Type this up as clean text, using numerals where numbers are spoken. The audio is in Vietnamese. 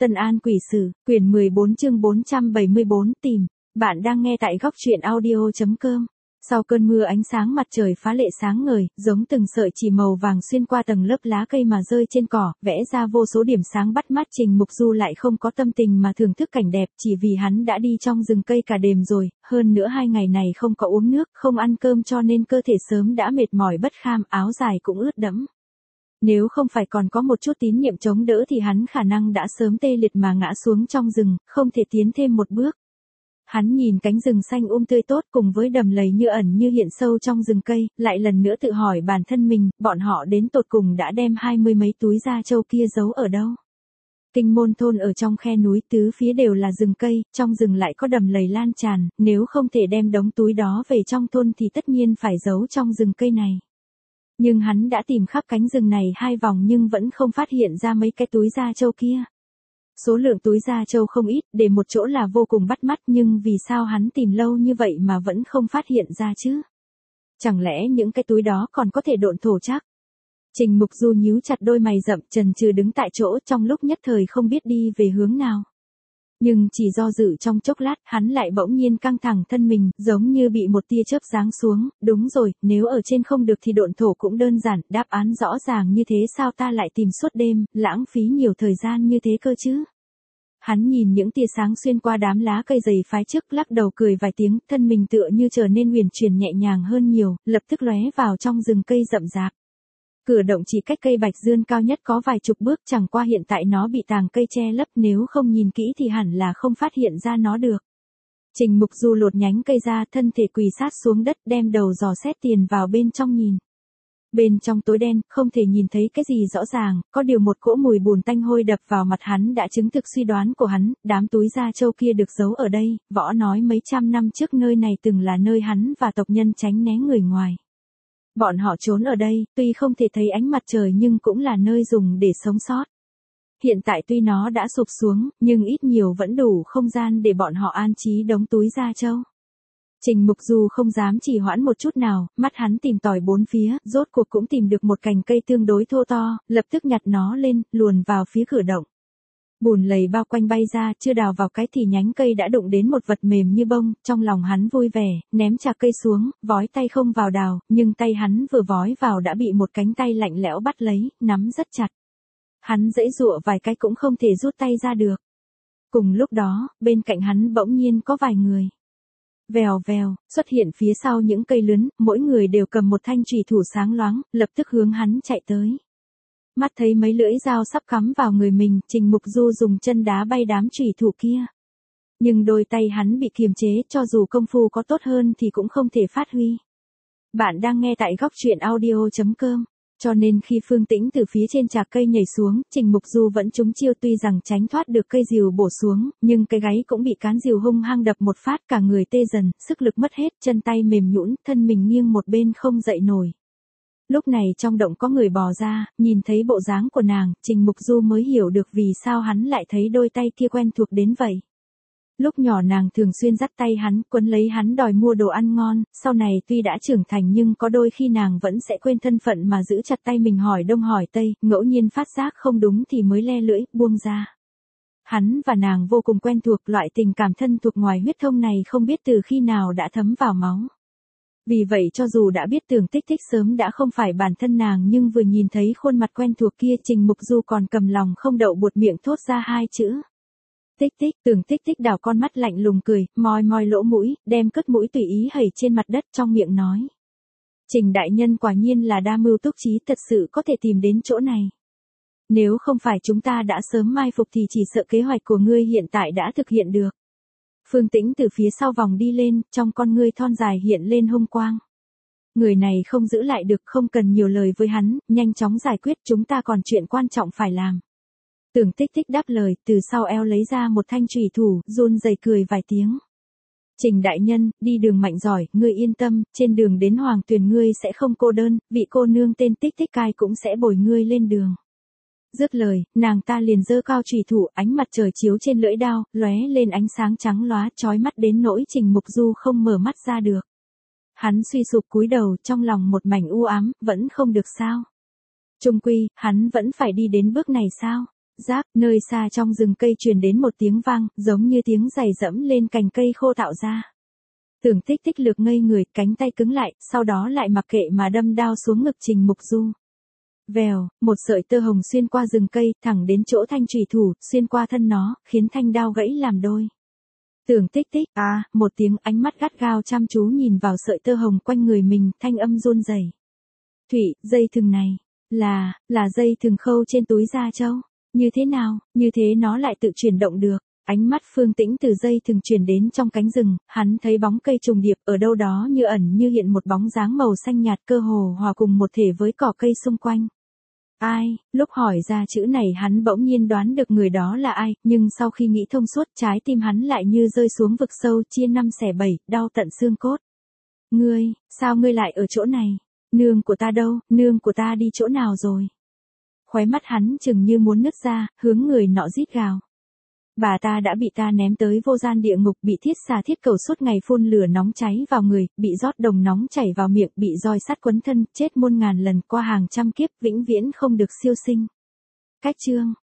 Tân An Quỷ Sử, quyển 14 chương 474 tìm. Bạn đang nghe tại góc truyện audio.com. Sau cơn mưa ánh sáng mặt trời phá lệ sáng ngời, giống từng sợi chỉ màu vàng xuyên qua tầng lớp lá cây mà rơi trên cỏ, vẽ ra vô số điểm sáng bắt mắt. Trình Mục Du lại không có tâm tình mà thưởng thức cảnh đẹp, chỉ vì hắn đã đi trong rừng cây cả đêm rồi, hơn nữa 2 ngày này không có uống nước, không ăn cơm cho nên cơ thể sớm đã mệt mỏi bất kham, áo dài cũng ướt đẫm. Nếu không phải còn có một chút tín niệm chống đỡ thì hắn khả năng đã sớm tê liệt mà ngã xuống trong rừng, không thể tiến thêm một bước. Hắn nhìn cánh rừng xanh tươi tốt cùng với đầm lầy như ẩn như hiện sâu trong rừng cây, lại lần nữa tự hỏi bản thân mình, bọn họ đến tột cùng đã đem 20 mấy túi da trâu kia giấu ở đâu. Kinh Môn thôn ở trong khe núi, tứ phía đều là rừng cây, trong rừng lại có đầm lầy lan tràn, nếu không thể đem đống túi đó về trong thôn thì tất nhiên phải giấu trong rừng cây này. Nhưng hắn đã tìm khắp cánh rừng này 2 vòng nhưng vẫn không phát hiện ra mấy cái túi da trâu kia. Số lượng túi da trâu không ít, để một chỗ là vô cùng bắt mắt, nhưng vì sao hắn tìm lâu như vậy mà vẫn không phát hiện ra chứ? Chẳng lẽ những cái túi đó còn có thể độn thổ chắc? Trình Mục Du nhíu chặt đôi mày rậm, chần chừ đứng tại chỗ, trong lúc nhất thời không biết đi về hướng nào. Nhưng chỉ do dự trong chốc lát, hắn lại bỗng nhiên căng thẳng thân mình, giống như bị một tia chớp giáng xuống. Đúng rồi, nếu ở trên không được thì độn thổ cũng đơn giản, đáp án rõ ràng như thế, sao ta lại tìm suốt đêm, lãng phí nhiều thời gian như thế cơ chứ? Hắn nhìn những tia sáng xuyên qua đám lá cây dày phái trước, lắc đầu cười vài tiếng, thân mình tựa như trở nên huyền chuyển nhẹ nhàng hơn nhiều, lập tức lóe vào trong rừng cây rậm rạp. Cửa động chỉ cách cây bạch dương cao nhất có vài chục bước, chẳng qua hiện tại nó bị tàng cây che lấp, nếu không nhìn kỹ thì hẳn là không phát hiện ra nó được. Trình Mục Du lột nhánh cây ra, thân thể quỳ sát xuống đất, đem đầu dò xét tiền vào bên trong nhìn. Bên trong tối đen, không thể nhìn thấy cái gì rõ ràng, có điều một cỗ mùi bùn tanh hôi đập vào mặt hắn đã chứng thực suy đoán của hắn, đám túi da trâu kia được giấu ở đây, võ nói mấy trăm năm trước nơi này từng là nơi hắn và tộc nhân tránh né người ngoài. Bọn họ trốn ở đây, tuy không thể thấy ánh mặt trời nhưng cũng là nơi dùng để sống sót. Hiện tại tuy nó đã sụp xuống, nhưng ít nhiều vẫn đủ không gian để bọn họ an trí đống túi da trâu. Trình Mục Du không dám trì hoãn một chút nào, mắt hắn tìm tòi bốn phía, rốt cuộc cũng tìm được một cành cây tương đối thô to, lập tức nhặt nó lên, luồn vào phía cửa động. Bùn lầy bao quanh bay ra, chưa đào vào cái thì nhánh cây đã đụng đến một vật mềm như bông, trong lòng hắn vui vẻ, ném chạc cây xuống, vói tay không vào đào, nhưng tay hắn vừa vói vào đã bị một cánh tay lạnh lẽo bắt lấy, nắm rất chặt. Hắn giãy giụa vài cái cũng không thể rút tay ra được. Cùng lúc đó, bên cạnh hắn bỗng nhiên có vài người. Vèo vèo, xuất hiện phía sau những cây lớn, mỗi người đều cầm một thanh chùy thủ sáng loáng, lập tức hướng hắn chạy tới. Mắt thấy mấy lưỡi dao sắp cắm vào người mình, Trình Mục Du dùng chân đá bay đám chùy thủ kia. Nhưng đôi tay hắn bị kiềm chế, cho dù công phu có tốt hơn thì cũng không thể phát huy. Bạn đang nghe tại góc truyện audio.com. Cho nên khi Phương Tĩnh từ phía trên chạc cây nhảy xuống, Trình Mục Du vẫn trúng chiêu, tuy rằng tránh thoát được cây rìu bổ xuống, nhưng cái gáy cũng bị cán rìu hung hăng đập một phát, cả người tê dần, sức lực mất hết, chân tay mềm nhũn, thân mình nghiêng một bên không dậy nổi. Lúc này trong động có người bò ra, nhìn thấy bộ dáng của nàng, Trình Mục Du mới hiểu được vì sao hắn lại thấy đôi tay kia quen thuộc đến vậy. Lúc nhỏ nàng thường xuyên dắt tay hắn, quấn lấy hắn đòi mua đồ ăn ngon, sau này tuy đã trưởng thành nhưng có đôi khi nàng vẫn sẽ quên thân phận mà giữ chặt tay mình hỏi đông hỏi tây, ngẫu nhiên phát giác không đúng thì mới le lưỡi, buông ra. Hắn và nàng vô cùng quen thuộc, loại tình cảm thân thuộc ngoài huyết thông này không biết từ khi nào đã thấm vào máu. Vì vậy cho dù đã biết Tưởng Tích Tích sớm đã không phải bản thân nàng nhưng vừa nhìn thấy khuôn mặt quen thuộc kia, Trình Mục Du còn cầm lòng không đậu buột miệng thốt ra 2 chữ. Tích Tích. Tưởng Tích Tích đảo con mắt lạnh lùng cười, moi moi lỗ mũi, đem cất mũi tùy ý hẩy trên mặt đất, trong miệng nói. Trình đại nhân quả nhiên là đa mưu túc trí, thật sự có thể tìm đến chỗ này. Nếu không phải chúng ta đã sớm mai phục thì chỉ sợ kế hoạch của ngươi hiện tại đã thực hiện được. Phương Tĩnh từ phía sau vòng đi lên, trong con ngươi thon dài hiện lên hung quang. Người này không giữ lại được, không cần nhiều lời với hắn, nhanh chóng giải quyết, chúng ta còn chuyện quan trọng phải làm. Tưởng Tích Tích đáp lời, từ sau eo lấy ra một thanh chùy thủ, run rẩy cười vài tiếng. Trình đại nhân, đi đường mạnh giỏi, ngươi yên tâm, trên đường đến Hoàng Tuyền ngươi sẽ không cô đơn, vị cô nương tên Tích Tích Cai cũng sẽ bồi ngươi lên đường. Dứt lời, nàng ta liền giơ cao chùy thủ, ánh mặt trời chiếu trên lưỡi đao, lóe lên ánh sáng trắng lóa, chói mắt đến nỗi Trình Mục Du không mở mắt ra được. Hắn suy sụp cúi đầu, trong lòng một mảnh u ám, vẫn không được sao? Chung quy, hắn vẫn phải đi đến bước này sao? Giáp, nơi xa trong rừng cây truyền đến một tiếng vang, giống như tiếng giày dẫm lên cành cây khô tạo ra. Tưởng Tích Tích lược ngây người, cánh tay cứng lại, sau đó lại mặc kệ mà đâm đao xuống ngực Trình Mục Du. Vèo, một sợi tơ hồng xuyên qua rừng cây, thẳng đến chỗ thanh chủy thủ, xuyên qua thân nó, khiến thanh đao gãy làm đôi. Tưởng Tích Tích, một tiếng, ánh mắt gắt gao chăm chú nhìn vào sợi tơ hồng quanh người mình, thanh âm run rẩy. Thủy, dây thừng này, là dây thừng khâu trên túi da trâu. Như thế nào, như thế nó lại tự chuyển động được. Ánh mắt Phương Tĩnh từ dây thừng chuyển đến trong cánh rừng, hắn thấy bóng cây trùng điệp ở đâu đó như ẩn như hiện một bóng dáng màu xanh nhạt cơ hồ hòa cùng một thể với cỏ cây xung quanh. Ai, lúc hỏi ra chữ này hắn bỗng nhiên đoán được người đó là ai, nhưng sau khi nghĩ thông suốt trái tim hắn lại như rơi xuống vực sâu chia 5 xẻ 7, đau tận xương cốt. Ngươi, sao ngươi lại ở chỗ này? Nương của ta đâu, nương của ta đi chỗ nào rồi? Khóe mắt hắn chừng như muốn nứt ra, hướng người nọ rít gào. Bà ta đã bị ta ném tới vô gian địa ngục, bị thiết xà thiết cầu suốt ngày phun lửa nóng cháy vào người, bị rót đồng nóng chảy vào miệng, bị roi sắt quấn thân, chết muôn ngàn lần qua hàng trăm kiếp, vĩnh viễn không được siêu sinh. Cách chương